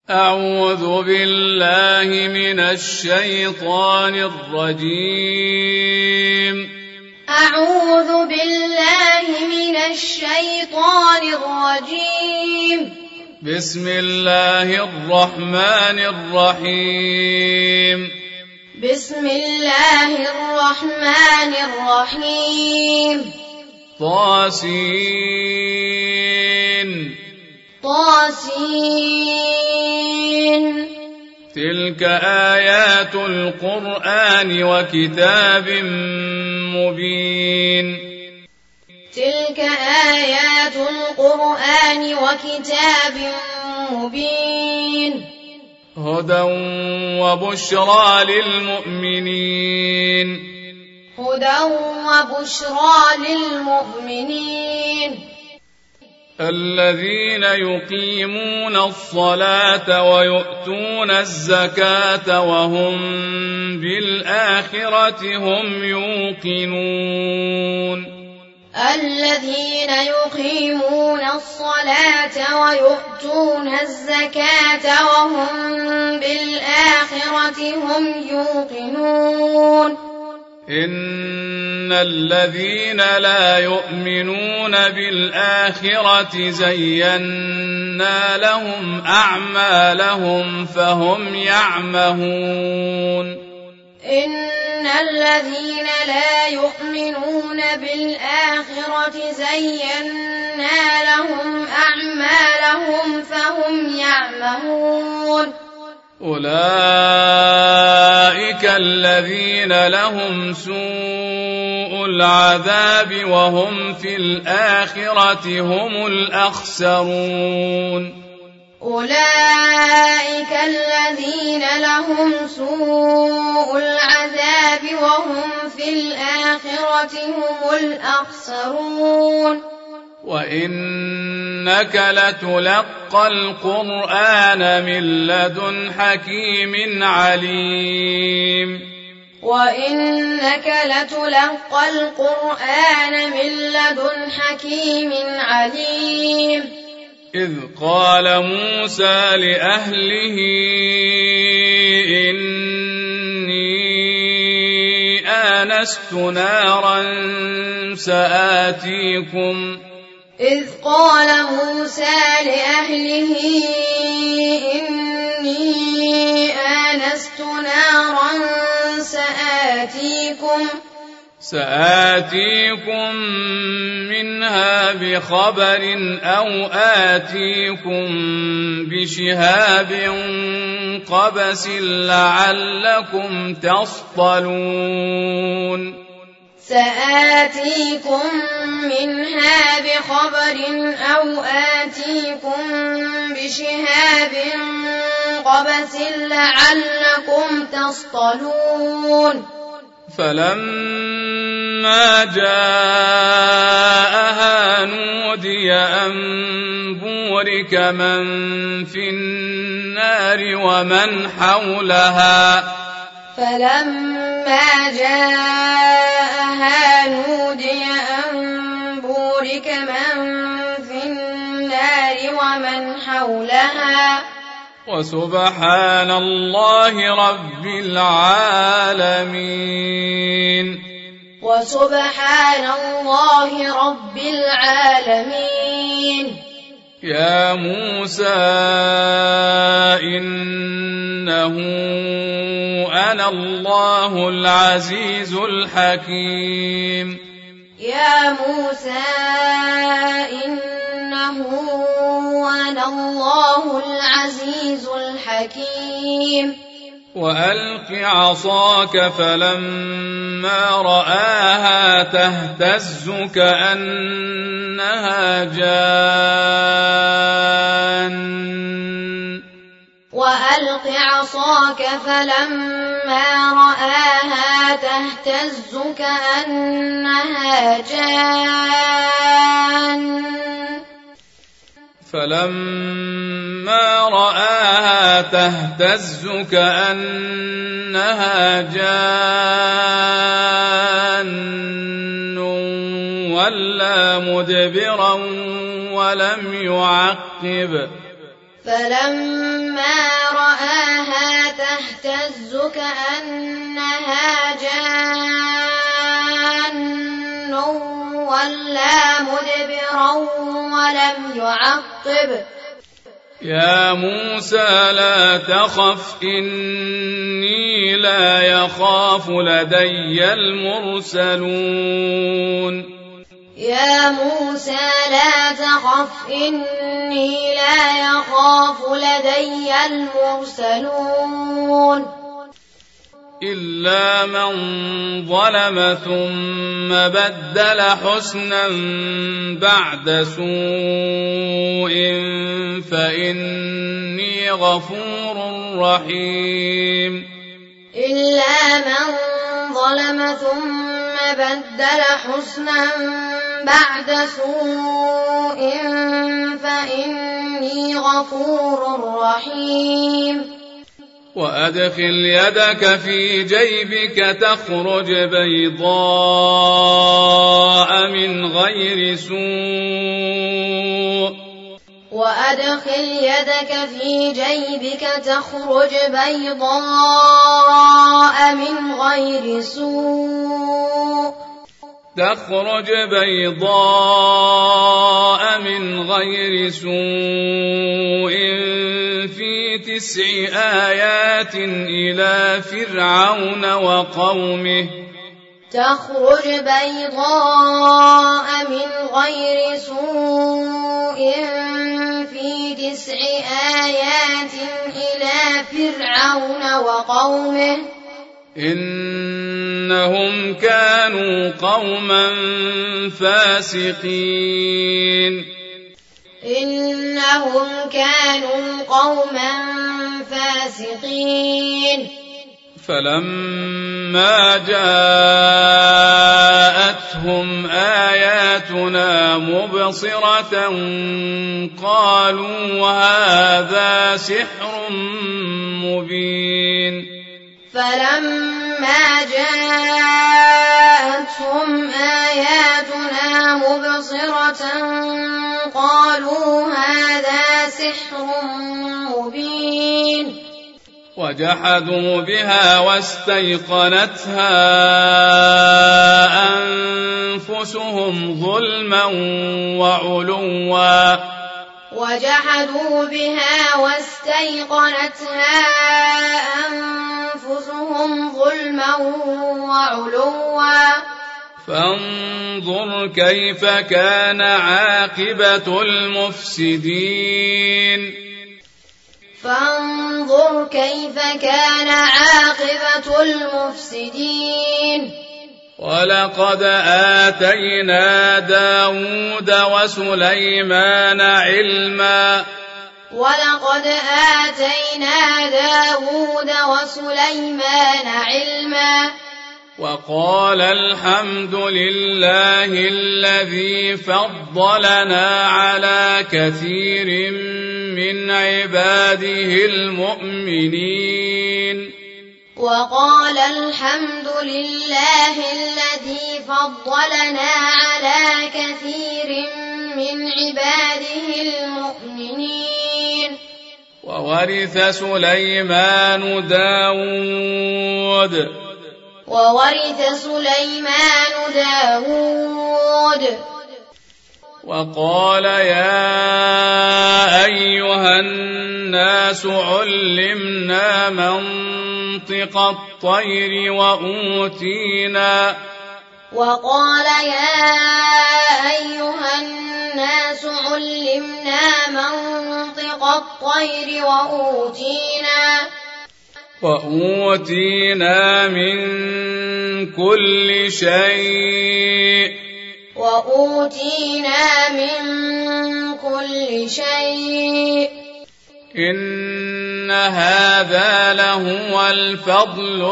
أعوذ بالله من الشيطان الرجيم. أعوذ بالله من الشيطان الرجيم. بسم الله الرحمن الرحيم. بسم الله الرحمن الرحيم. طاسين. طاسين. تلك آيات القرآن وكتاب مبين. تلك آيات القرآن وكتاب مبين. هدى وبشرى للمؤمنين. هدى وبشرى للمؤمنين. الذين يقيمون الصلاة ويؤتون الزكاة وهم بالآخرة هم يوقنون. الذين يقيمون الصلاة ويؤتون الزكاة وهم بالآخرة هم يوقنون. إن الذين لا يؤمنون بالآخرة زينا لهم أعمالهم فهم يعمهون. إن الذين لا يؤمنون بالآخرة زينا لهم أعمالهم فهم يعمهون. أولئك الذين لهم سوء العذاب وهم في الآخرة هم الأخسرون. أولئك الذين لهم سوء العذاب وهم في الآخرة هم الأخسرون. وإنك لتلقى القرآن من لدن حكيم عليم. وإنك لتلقى القرآن من لدن حكيم عليم. إذ قال موسى لأهله إني آنست نارا سآتيكم. إذ قال موسى لأهله إني آنست نارا سآتيكم منها بخبر أو آتيكم بشهاب قبس لعلكم تصطلون. سآتيكم منها بخبر أو آتيكم بشهاب قبس لعلكم تصطلون. فلما جاءها نودي أن بورك من في النار ومن حولها. فلما جاءها نودي أن بورك من في النار ومن حولها. وسبحان الله رب العالمين. وسبحان الله رب العالمين. يا موسى إنه أنا الله العزيز الحكيم. يا موسى إنه أنا الله العزيز الحكيم. وألق عصاك فلما رآها تهتز كأنها جان. وألق عصاك فلما رآها تهتز كأنها جان. فلما رآها تهتز كأنها جان ولا مدبرا ولم يعقب. فلما تهتز كأنها جان ولا مدبرا ولم يعقب يا موسى لا تخف إني لا يخاف لدي المرسلون يا موسى لا تخف إني لا يخاف لدي المرسلون إلا من ظلم ثم بدل حسنا بعد سوء فإني غفور رحيم إلا من ظلم ثم بدل حسنا بعد سوء فإني غفور رحيم وأدخل يدك في جيبك تخرج بيضاء من غير سوء وأدخل يدك في جيبك تخرج بيضاء من غير سوء في 9 آيات إلى فرعون وقومه تخرج بيضاء من غير سوء في 9 آيات إلى فرعون وقومه إنهم كانوا قوما فاسقين فلما جاءتهم آياتنا مبصرة قالوا هذا سحر مبين فلما جاءتهم آياتنا مبصرة قالوا هذا سحر مبين وجحدوا بها واستيقنتها أنفسهم ظلما وعلوا فانظر كيف كان عاقبة المفسدين ولقد آتينا داود وسليمان علما وقال الحمد لله الذي فضلنا على كثير من عباده المؤمنين وورث سليمان داود وقال يا أيها الناس علمنا منطق الطير وأوتينا من كل شيء إن هذا لهو الفضل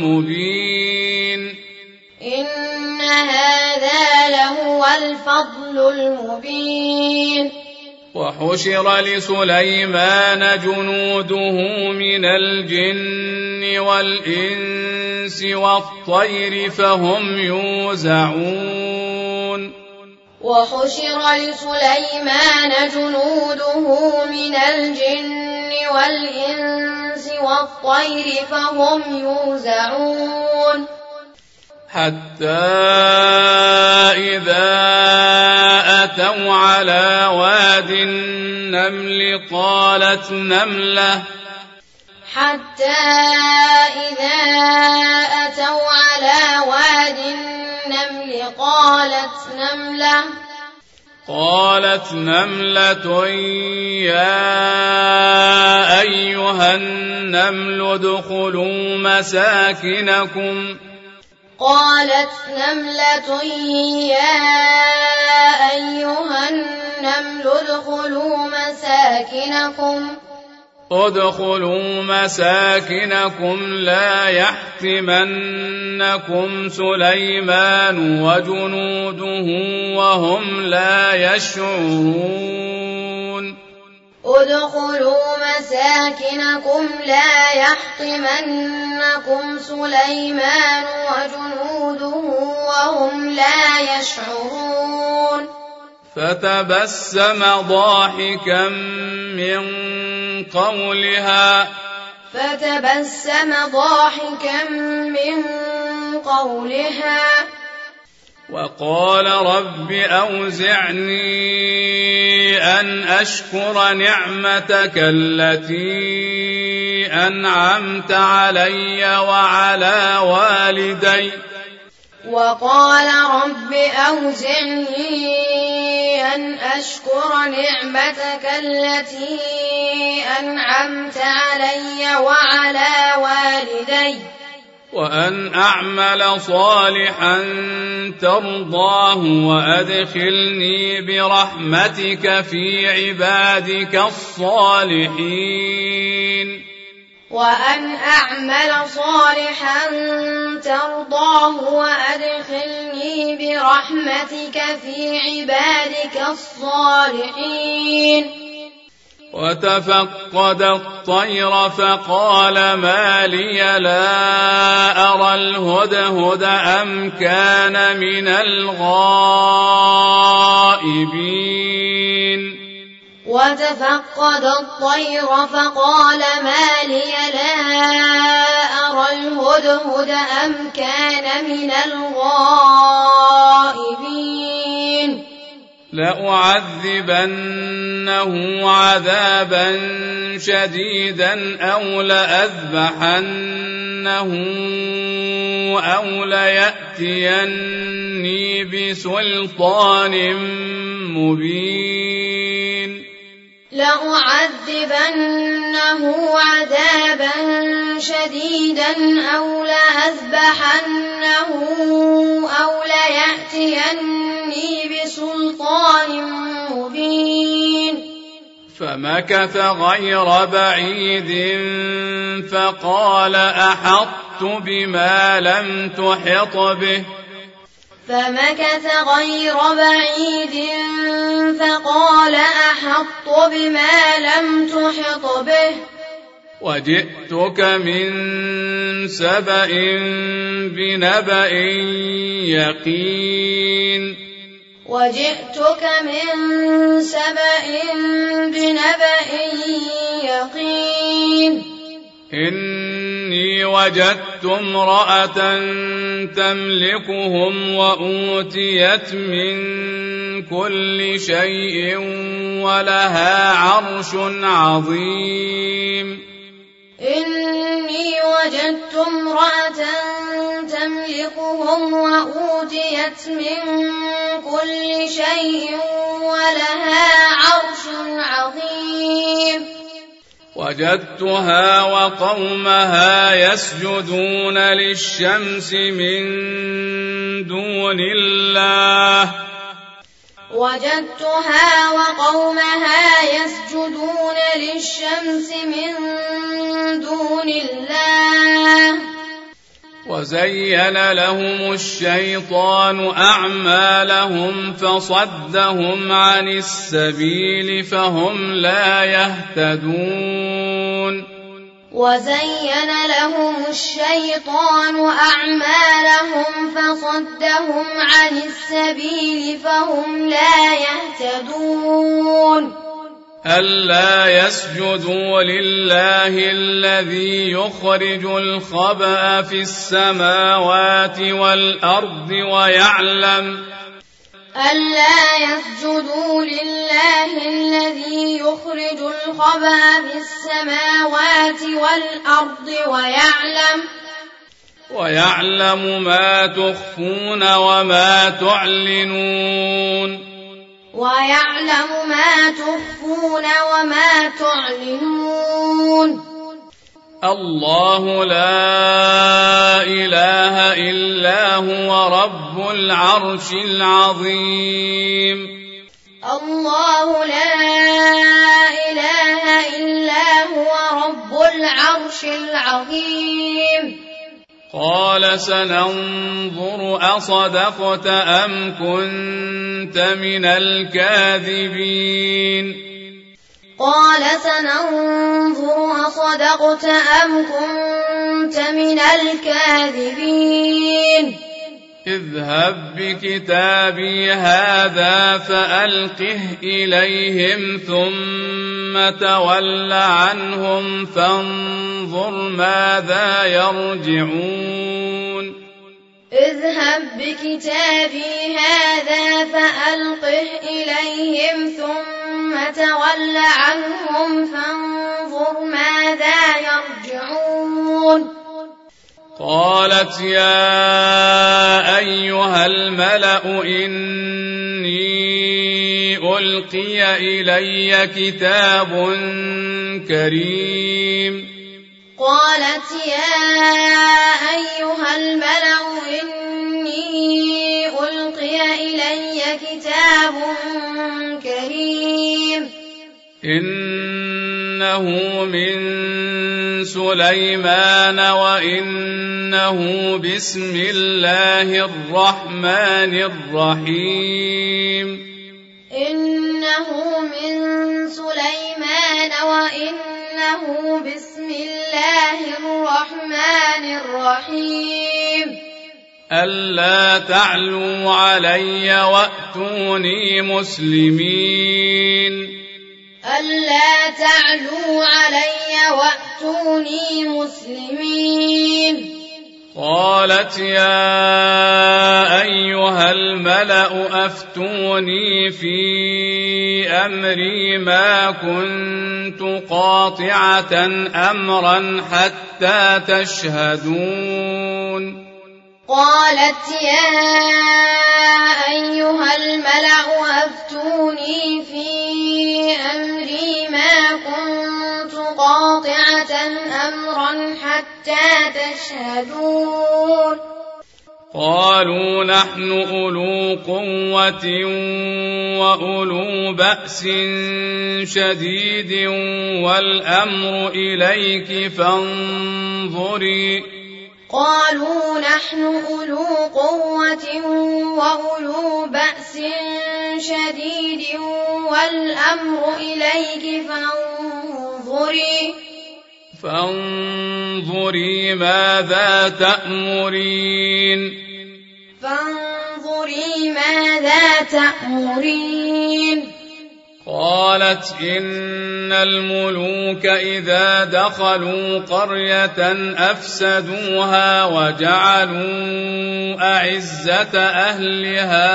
المبين وحشر لسليمان جنوده من الجن والإنس والطير فهم يوزعون والطير فهم يوزعون حتى إذا أتوا على واد النمل قالت نملة قالت نملة يا أيها النمل ادخلوا مساكنكم ادخلوا مساكنكم لا يحطمنكم سليمان وجنوده وهم لا يشعرون فتبسم ضاحكا من قولها وقال رب أوزعني أن أشكر نعمتك التي أنعمت علي وعلى والدي وأن أعمل صالحا ترضاه وأدخلني برحمتك في عبادك الصالحين وتفقد الطير فقال ما لي لا أرى الهدهد أم كان من الغائبين لأعذبنه عذابا شديدا أو لأذبحنه أو ليأتيني بسلطان مبين فمكث غير بعيد فقال أحطت بما لم تحط به وجئتك من سبأ بنبأ يقين إني وجدت امرأة تملكهم وأوتيت من كل شيء ولها عرش عظيم وجدتها وقومها يسجدون للشمس من دون الله وزين لهم الشيطان أعمالهم فصدهم عن السبيل فهم لا يهتدون ألا يسجدوا لله الذي يخرج الخبأ في السماوات والأرض ألا يسجدوا لله الذي يخرج الخبأ في السماوات والأرض ويعلم ما تخفون وما تعلنون الله لا إله إلا هو رب العرش العظيم الله لا إله إلا هو رب العرش العظيم قال سننظر أصدقت أم كنت من الكاذبين قال سننظر أصدقت أم كنت من الكاذبين اذهب بكتابي هذا فألقه إليهم ثم تول عنهم فانظر ماذا يرجعون اذهب بكتابي هذا فألقه إليهم ثم تول عنهم فانظر ماذا يرجعون قالت يا أيها الملأ إني ألقي إلي كتاب كريم قالت يا أيها الملأ إني ألقي إلي كتاب كريم إنه من سليمان وإنه بسم الله الرحمن الرحيم إنه من سليمان وإنه بسم الله الرحمن الرحيم ألا تعلوا علي وأتوني مسلمين ألا تعلوا علي وأتوني مسلمين قالت يا أيها الملأ أفتوني في أمري ما كنت قاطعة أمرا حتى تشهدون قالت يا أيها الملأ أفتوني في أمري ما كنت قاطعة أمرا حتى تشهدون قالوا نحن أولو قوة وأولو بأس شديد والأمر إليك فانظري قالوا نحن أولو قوة وأولو بأس شديد والأمر إليك فانظري ماذا تأمرين قالت إن الملوك إذا دخلوا قرية أفسدوها وجعلوا أعزة أهلها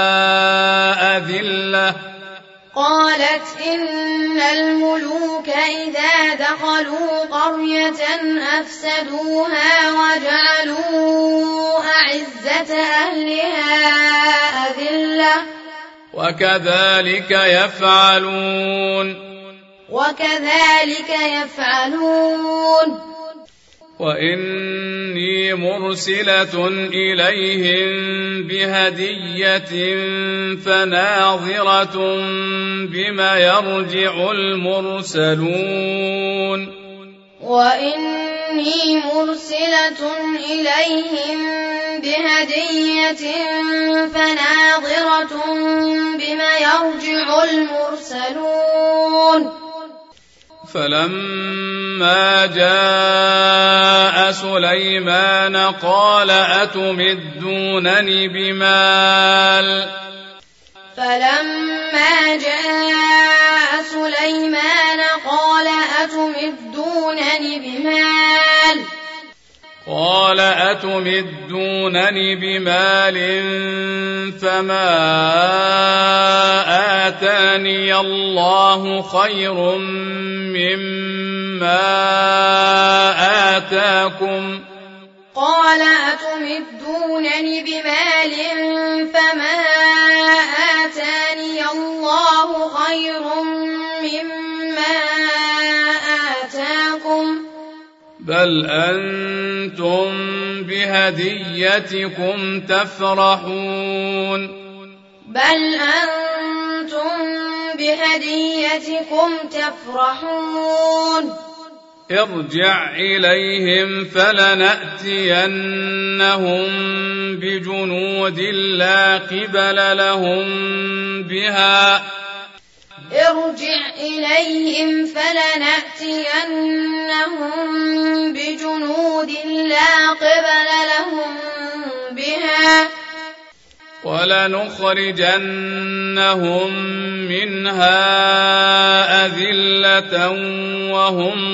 أذلة قالت إن الملوك إذا دخلوا قرية أفسدوها وجعلوا أعزة أهلها أذلة وكذلك يفعلون وإني مرسلة إليهم بهدية فناظرة بما يرجع المرسلون وإني مرسلة إليهم بهدية فناظرة بما يرجع المرسلون فلما جاء سليمان قال أتمدونني بمال فلما جاء سليمان قال أتمدونني بمال فما آتاني الله خير مما آتاكم قال أتمدونني بمال فما آتاني الله خير مما آتاكم بل أنتم بهديتكم تفرحون ارجع إليهم فلنأتينهم بجنود لا قبل لهم بها ولنخرجنهم منها أذلة وهم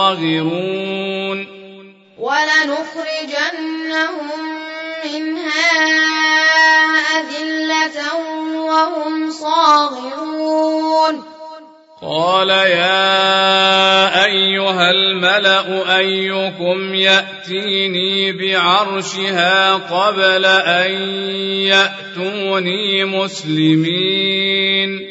صاغرون قال يا أيها الملأ أيكم يأتيني بعرشها قبل أن يأتوني مسلمين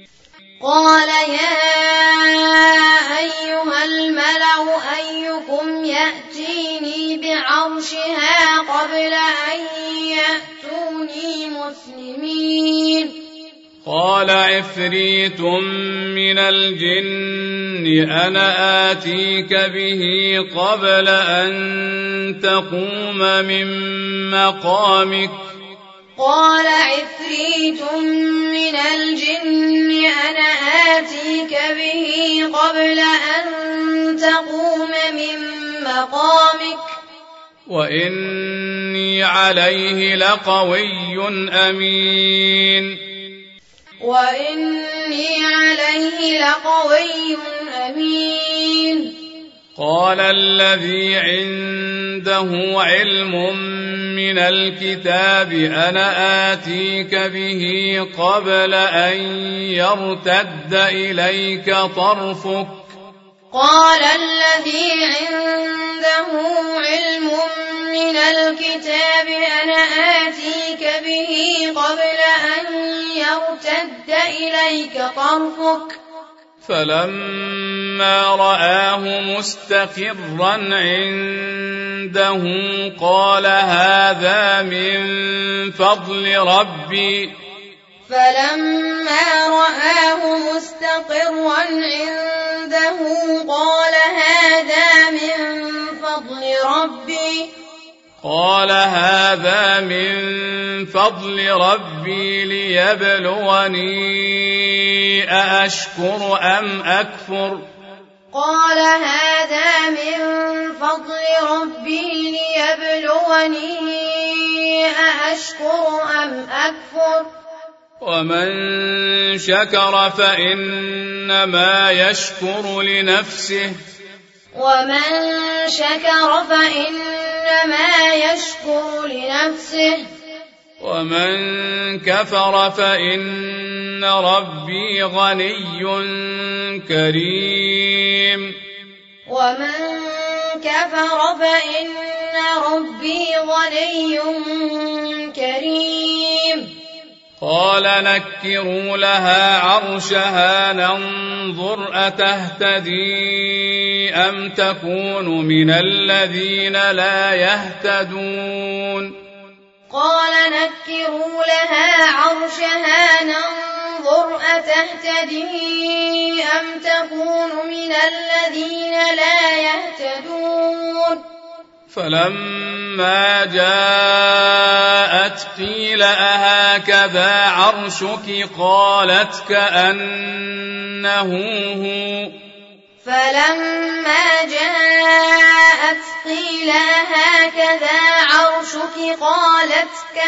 قال عفريت من الجن أنا آتيك به قبل أن تقوم من مقامك وإني عليه لقوي أمين قال الذي عنده علم من الكتاب أنا آتيك به قبل أن يرتد إليك طرفك فلما رآه مستقرا عنده قال هذا من فضل ربي ليبلوني أأشكر أم أكفر ومن شكر فإنما يشكر لنفسه ومن كفر فإن ربي غني كريم قال نكروا لها عرشها ننظر أتهتدي أم تكون من الذين لا يهتدون فلما جاءت قيل أهكذا عرشك قالت كأنه هو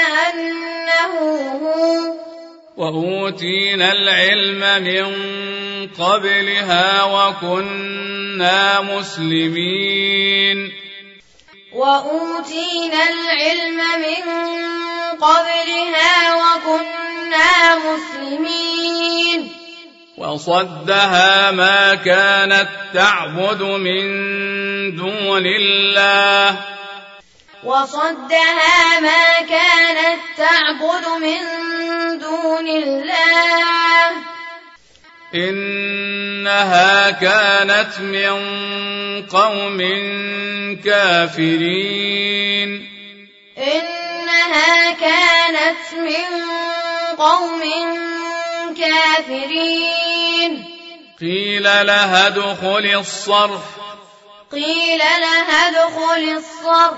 وأوتينا العلم من قبلها وكنا مسلمين وأوتينا العلم من قبلها وكنا مسلمين وصدها ما كانت تعبد من دون الله وصدها ما كانت تعبد من دون الله إنها كانت من قوم كافرين إنها كانت من قوم كافرين قيل لها ادخل الصرح قيل لها ادخل الصرح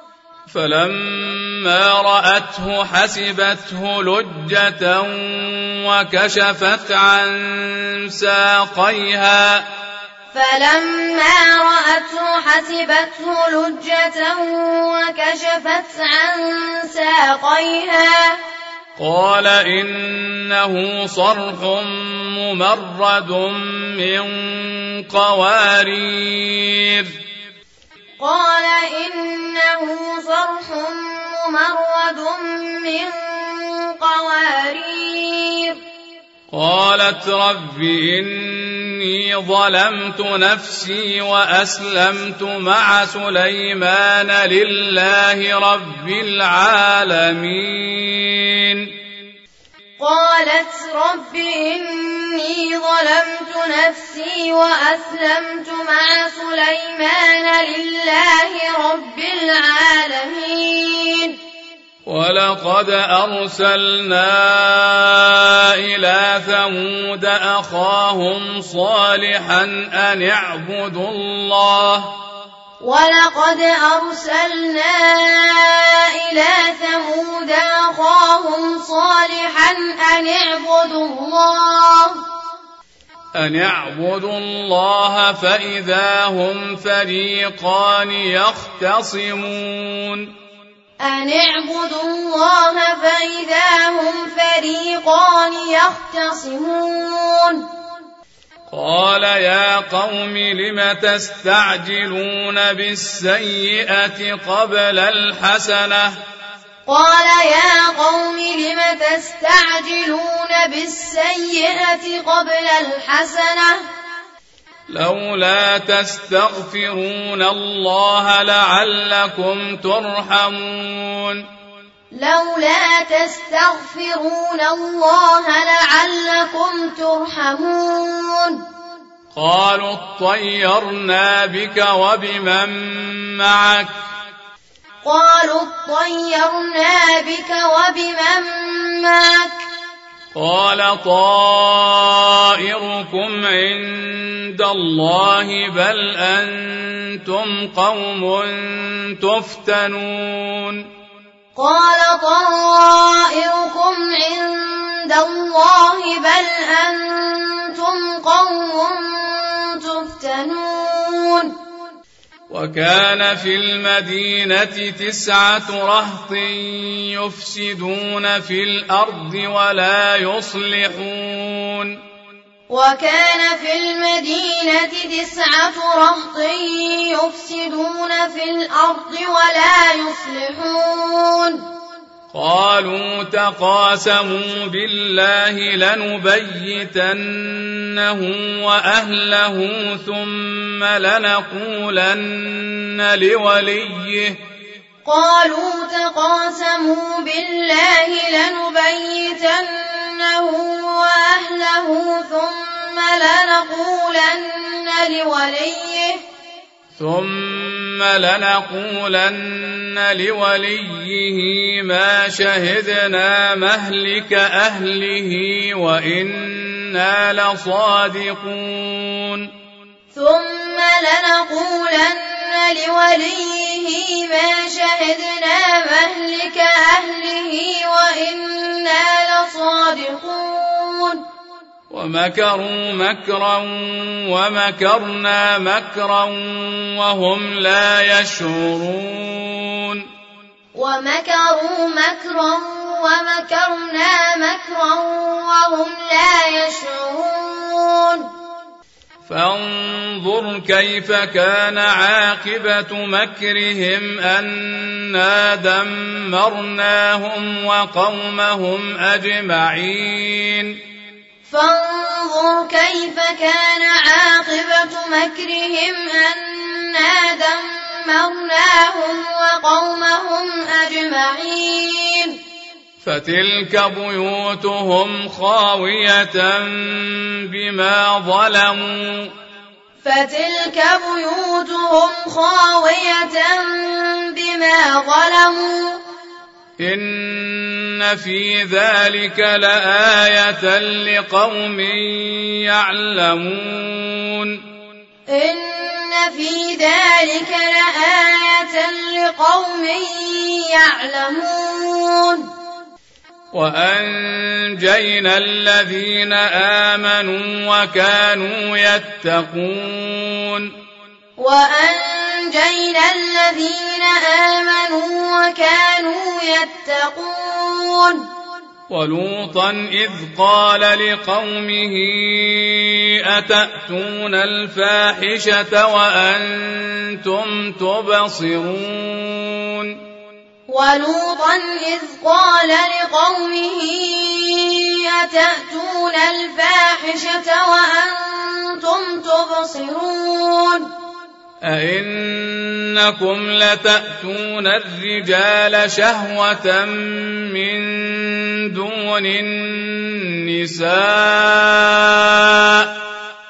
فلما رأته حسبته لجة وكشفت عن ساقيها فلما رأته حسبته لجة وكشفت عن ساقيها قال إنه صرح ممرد من قوارير قال إنه صرح ممرد من قوارير قالت رب إني ظلمت نفسي وأسلمت مع سليمان لله رب العالمين قالت رب إني ظلمت نفسي وأسلمت مع سليمان لله رب العالمين ولقد أرسلنا إلى ثمود أخاهم صالحا أن اعبدوا الله ولقد أرسلنا إلى ثمود أخاهم صالحا أن اعبدوا الله فإذا هم فريقان يختصمون أن اعبدوا الله فإذا هم فريقان يختصمون قال يا قوم لم تستعجلون بالسيئة قبل الحسنة قال يا قوم لم تستعجلون بالسيئة قبل الحسنة لولا تستغفرون الله لعلكم ترحمون لولا تستغفرون الله لعلكم ترحمون قالوا اطيرنا بك وبمن معك قالوا اطيرنا بك وبمن معك قال طائركم عند الله بل أنتم قوم تفتنون قال طائركم عند الله بل أنتم قوم تفتنون وكان في المدينة 9 رهط يفسدون في الأرض ولا يصلحون وكان في المدينة 9 رهط يفسدون في الأرض ولا يصلحون قالوا تقاسموا بالله لنبيتنه وأهله ثم لنقولن لوليه قالوا تقاسموا بالله لنبيتنه وأهله ثم لنقولن لوليه ما شهدنا مهلك أهله وإنا لصادقون ثم لنقولن لوليه ما شهدنا مهلك أهله وإنا لصادقون ومكروا مكرا ومكرنا مكرا وهم لا يشعرون ومكروا مكرا ومكرنا مكرا وهم لا يشعرون فانظر كيف كان عاقبة مكرهم أنا دمرناهم وقومهم أجمعين فانظر كيف كان عاقبة مكرهم أنا دمرناهم وقومهم أجمعين فتلك بيوتهم خاوية بما ظلموا إن في ذلك لآية لقوم يعلمون وأنجينا الذين آمنوا وكانوا يتقون ولوطا إذ قال لقومه أتأتون الفاحشة وأنتم تبصرون أئنكم لتأتون الرجال شهوة من دون النساء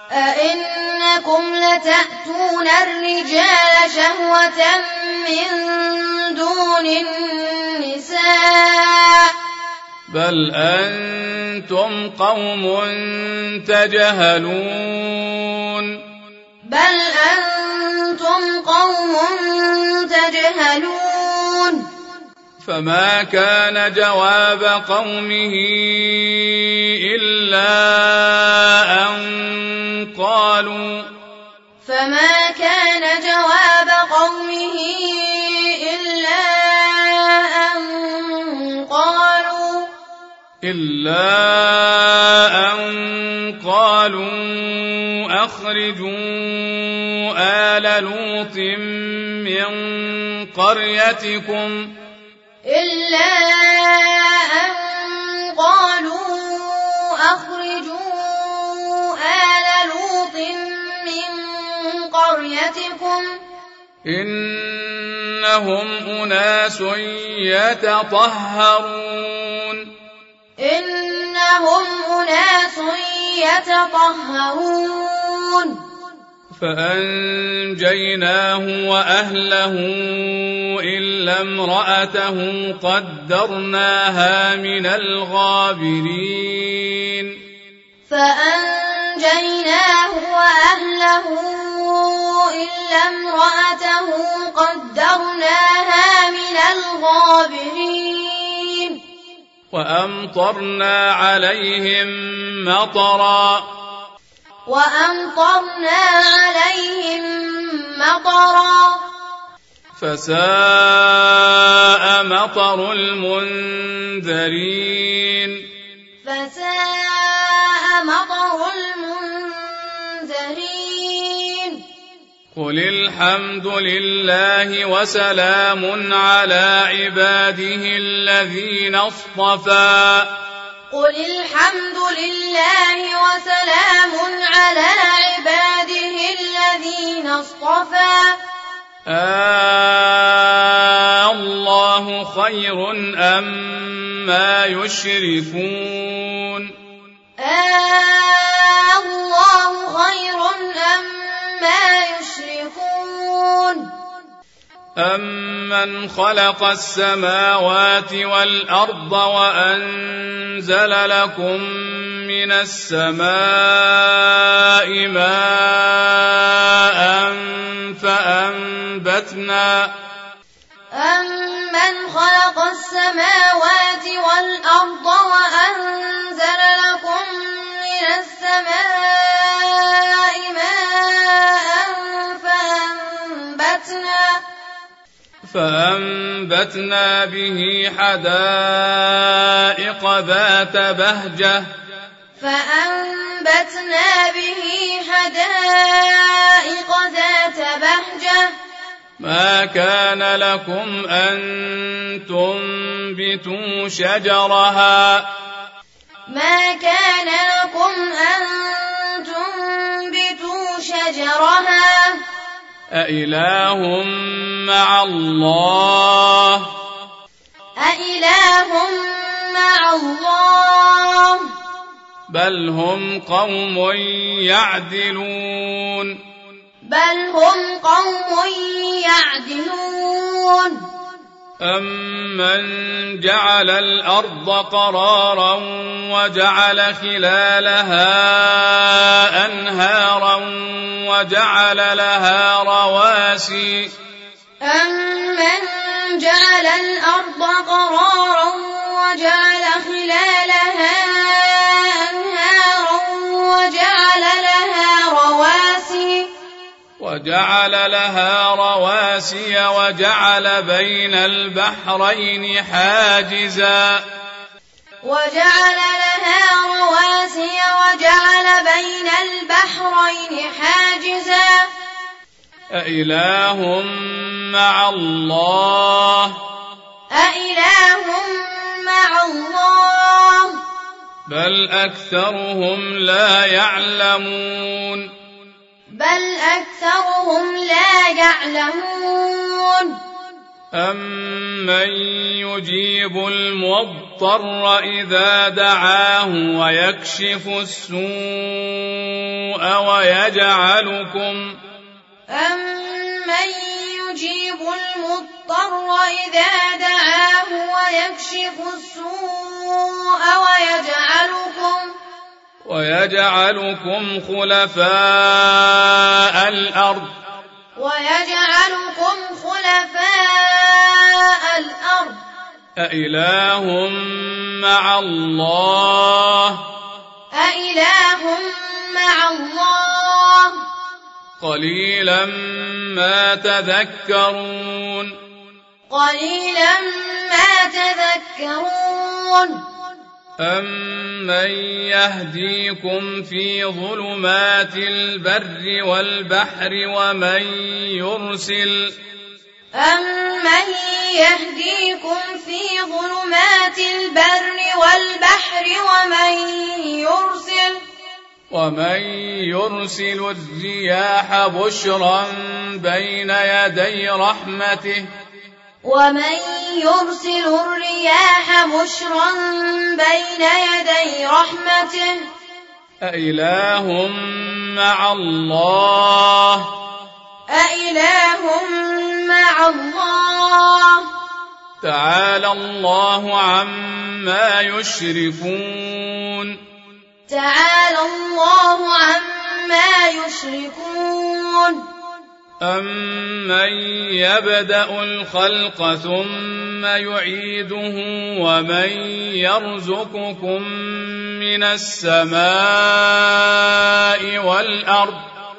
بل أنتم قوم تجهلون فما كان جواب قومه إلا أن قالوا أخرجوا آل لوط من قريتكم إنهم أناس يتطهرون فأنجيناه وأهله إلا امرأته قدرناها من الغابرين وأمطرنا عليهم مطرا فساء مطر المنذرين قل الحمد لله وسلام على عباده الذين اصطفى الله خير أما يشركون أمن خلق السماوات والأرض وأنزل لكم من السماء ماء فأنبتنا فأنبتنا به حدائق ذات بهجة فأنبتنا به حدائق ذات بهجة ما كان لكم أن تنبتوا شجرها ما كان لكم أن تنبتوا شجرها أإله مع الله أإله مع الله بل هم قوم يعدلون أمن جعل الأرض قرارا وجعل خلالها أنهارا وجعل لها رواسي أمن جعل الأرض قرارا وجعل خلالها أنهارا وجعل لها رواسي وجعل بين البحرين حاجزا أإله مع الله بل أكثرهم لا يعلمون أمن يجيب المضطر إذا دعاه ويكشف السوء ويجعلكم ويجعلكم خلفاء الأرض أإله مع الله قليلا ما تذكرون أمن يهديكم في ظلمات البر والبحر ومن يرسل الرياح بشرا بين يدي رحمته أإله مع الله تعالى الله عما يشركون أمن يبدأ الخلق ثم يعيده ومن يرزقكم من السماء والأرض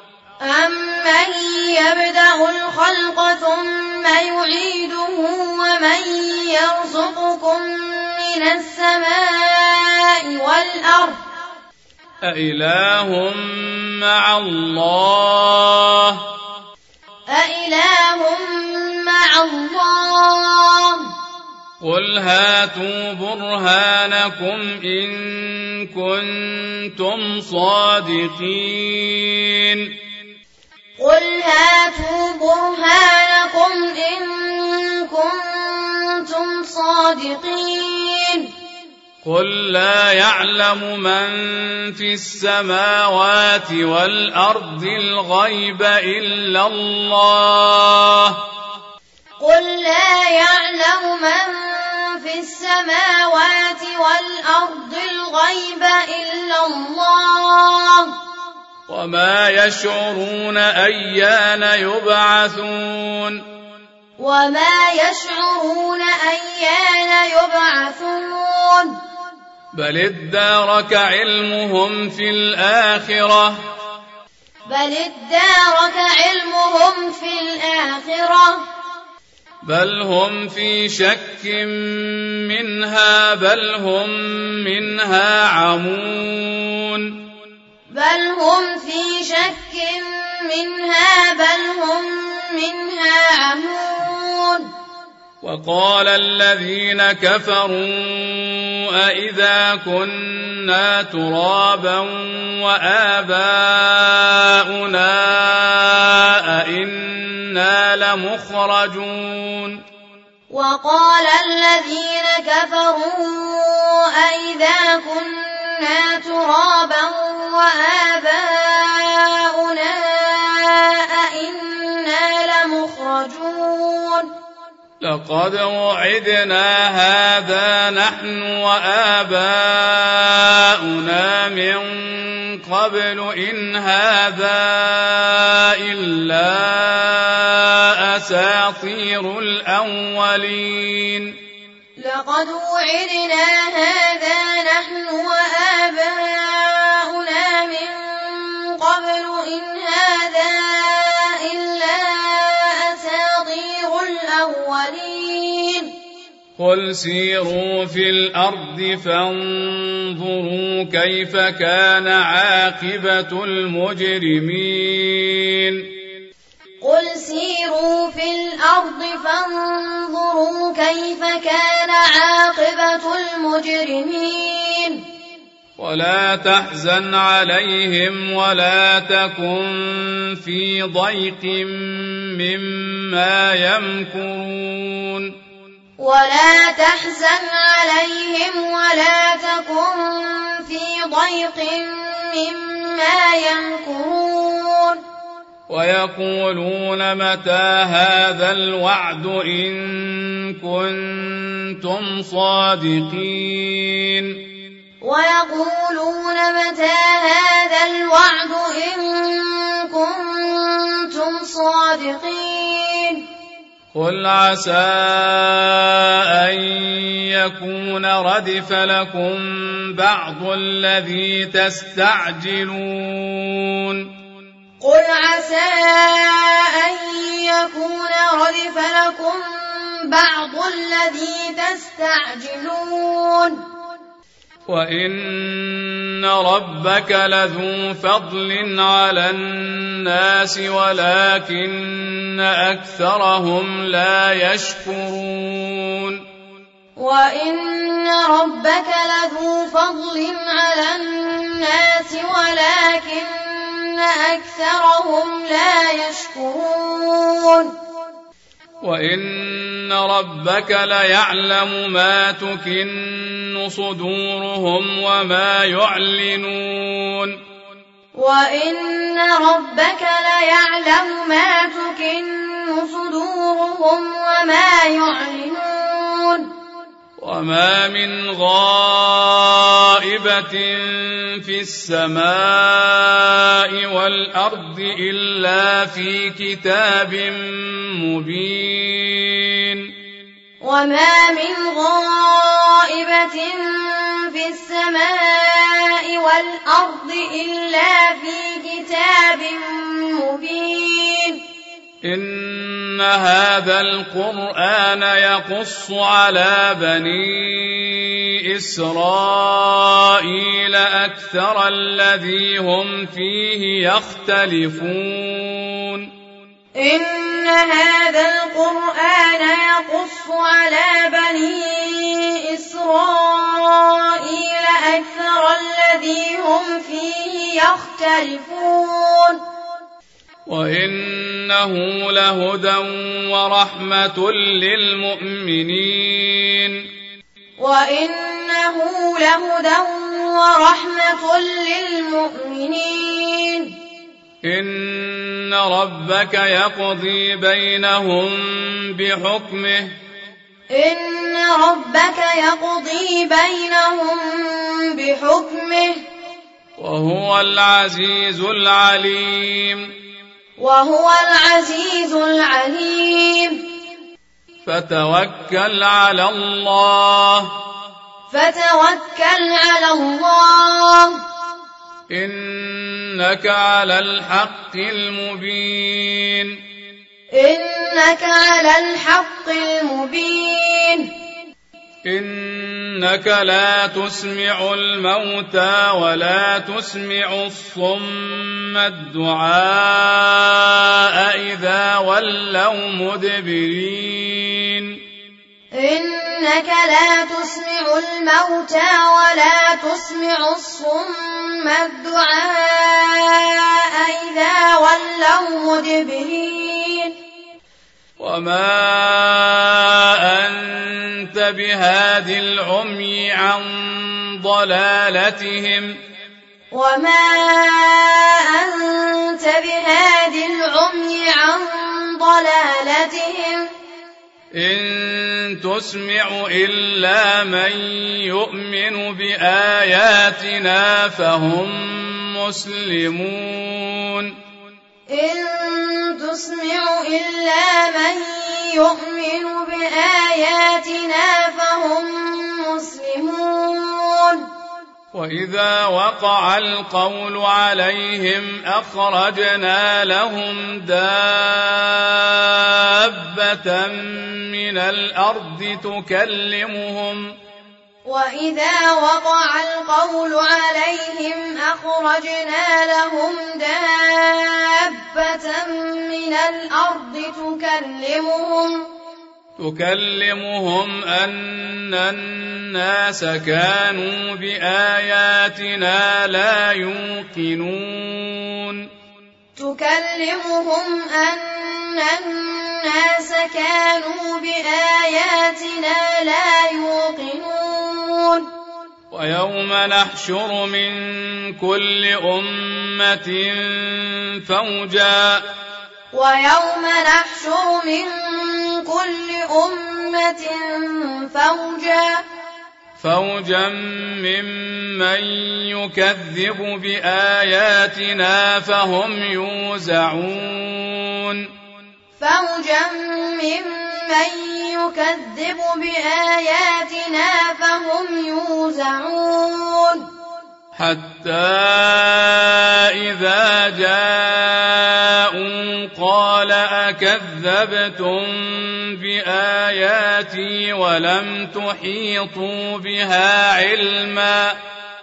أإله مع الله قل هاتوا برهانكم إن كنتم صادقين قل لا يعلم من في السماوات والأرض الغيب إلا الله وما يشعرون أيان يبعثون بل ادارك علمهم في الآخرة بل هم في شك منها بل هم منها عمون بل هم في شك منها بل هم منها عمون وقال الذين كفروا أإذا كنا ترابا وآباؤنا أإنا لمخرجون وقال الذين كفروا أإذا كنا ترابا وآباؤنا أإنا لمخرجون لقد وعدنا هذا نحن وآباؤنا من قبل إن هذا إلا أساطير الأولين لقد وعدنا هذا نحن وآباؤنا من قبل إن هذا إلا أساطير الأولين قل سيروا في الأرض فانظروا كيف كان عاقبة المجرمين قل سيروا في الأرض فانظروا كيف كان عاقبة المجرمين ولا تحزن عليهم ولا تكن في ضيق مما يمكرون ولا تحزن عليهم ولا تكن في ضيق مما يمكرون ويقولون متى هذا الوعد إن كنتم صادقين ويقولون متى هذا الوعد إن كنتم صادقين قل عسى أن يكون ردف لكم بعض الذي تستعجلون قل عسى أن يكون ردف لكم بعض الذي تستعجلون وإن ربك لذو فضل على الناس ولكن أكثرهم لا يشكرون وإن ربك لذو فضل على الناس ولكن أكثرهم لا يشكرون وإن ربك ليعلم ما تكن صدورهم وما يعلنون وإن ربك ليعلم ما تكن صدورهم وما يعلنون وما من غائبة في السماء والأرض إلا في كتاب مبين وما من غائبة في السماء والأرض إلا في كتاب مبين إن هذا القرآن يقص على بني إسرائيل أكثر الذي هم فيه يختلفون إن هذا القرآن يقص على بني إسرائيل أكثر الذي هم فيه يختلفون وإنه لهدى ورحمة للمؤمنين وإنه لهدى ورحمة للمؤمنين إن ربك يقضي بينهم بحكمه إن ربك يقضي بينهم بحكمه وهو العزيز العليم وهو العزيز العليم فتوكل على الله إنك على الحق المبين إنك على الحق المبين إنك لا تسمع الموتى ولا تسمع الصم الدعاء إذا ولوا مدبرين إنك لا تسمع الموتى ولا تسمع الصم الدعاء إذا ولوا مدبرين وما أنت بهاد العمي عن ضلالتهم وما أنت بهاد العمي عن ضلالتهم إن تسمع إلا من يؤمن بآياتنا فهم مسلمون إن تسمع إلا من يؤمن بآياتنا فهم مسلمون وإذا وقع القول عليهم أخرجنا لهم دابة من الأرض تكلمهم وإذا وقع القول عليهم أخرجنا لهم دابة من الأرض تكلمهم أن الناس كانوا بآياتنا لا يوقنون تكلمهم أن الناس كانوا بآياتنا لا يوقنون ويوم نحشر من كل أمة فوجا فوجا ممن يكذب بآياتنا فهم يوزعون حتى إذا جاءوا قال أكذبتم بآياتي ولم تحيطوا بها علما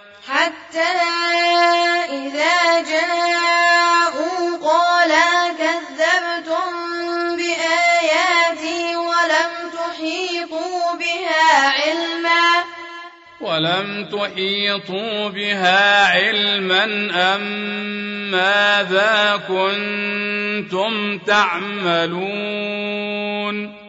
أم ماذا كنتم تعملون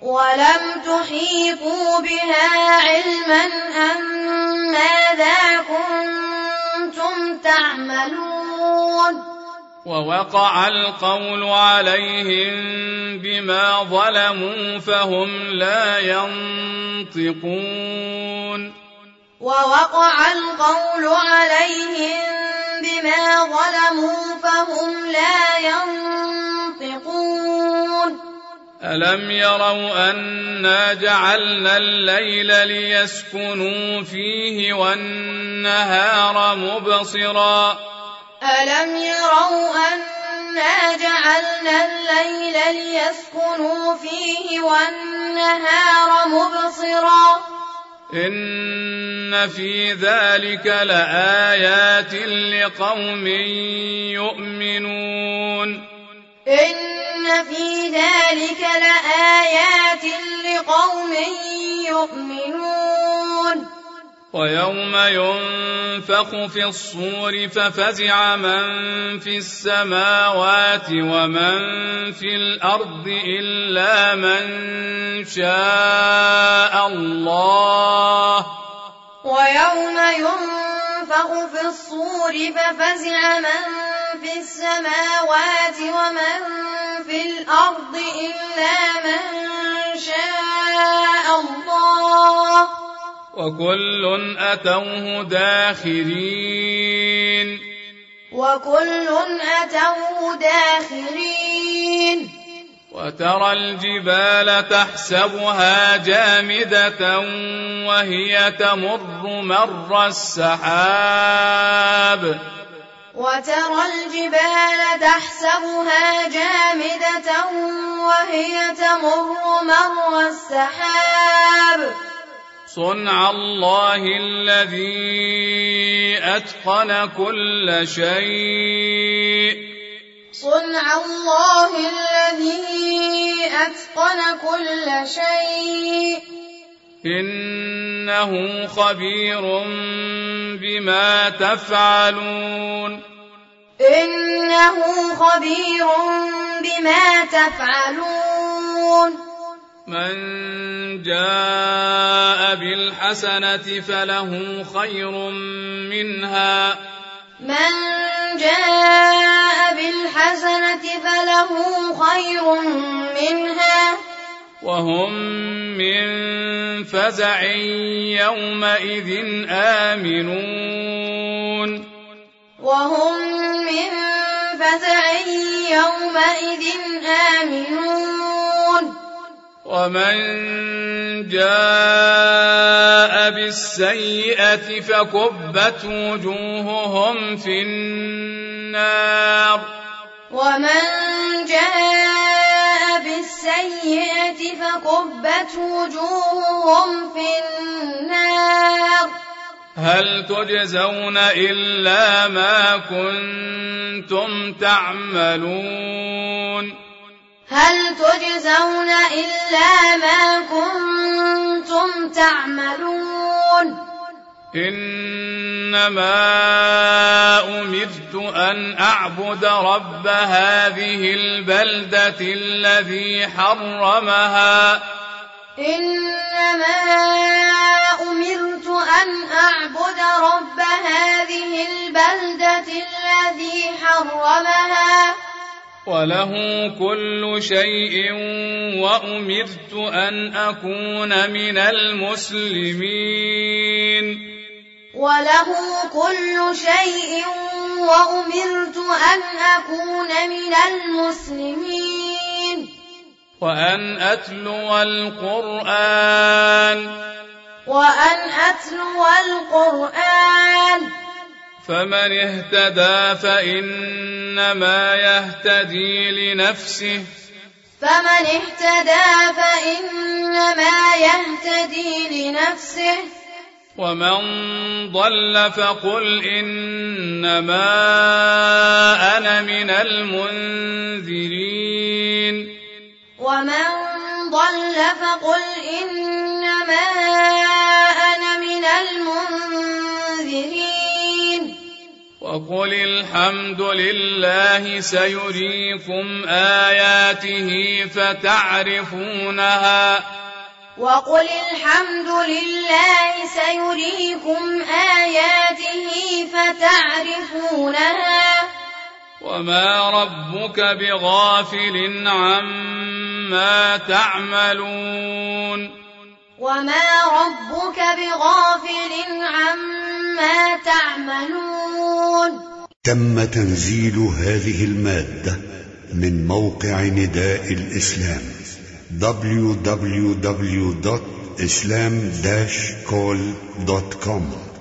ووقع القول عليهم بما ظلموا فهم لا ينطقون ألم يروا أنا جعلنا الليل ليسكنوا فيه والنهار مبصرا إن في ذلك لآيات لقوم يؤمنون ويوم ينفخ في الصور ففزع من في السماوات ومن في الأرض إلا من شاء الله ويوم ينفخ في الصور ففزع من في السماوات ومن في الأرض إلا من شاء الله وكل أتوه داخرين وترى الجبال تحسبها جامدة وهي تمر مر السحاب وترى الجبال تحسبها جامدة وهي تمر مر السحاب صنع الله الذي أتقن كل شيء صنع الله الذي أتقن كل شيء إنه خبير بما تفعلون إنه خبير بما تفعلون من جاء بالحسنة فله خير منها من جاء بالحسنة فله خير منها وهم من فزع يومئذ آمنون وهم من فزع يومئذ آمنون ومن جاء بالسيئة فكبت وجوههم في النار ومن جاء بالسيئة فكبت وجوههم في النار هل تجزون إلا ما كنتم تعملون هل تجزون إلا ما كنتم تعملون إنما أمرت أن أعبد رب هذه البلدة الذي حرمها إنما أمرت أن أعبد رب هذه البلدة الذي حرمها وله كل شيء وأمرت أن أكون من المسلمين وله كل شيء وأمرت أن أكون من المسلمين وأن أتلو القرآن فمن اهتدى فإنما يهتدي لنفسه ومن ضل فقل إنما أنا من المنذرين وقل الحمد لله سيريكم آياته فتعرفونها وما ربك بغافل عما تعملون تم تنزيل هذه المادة من موقع نداء الإسلام www.islam-call.com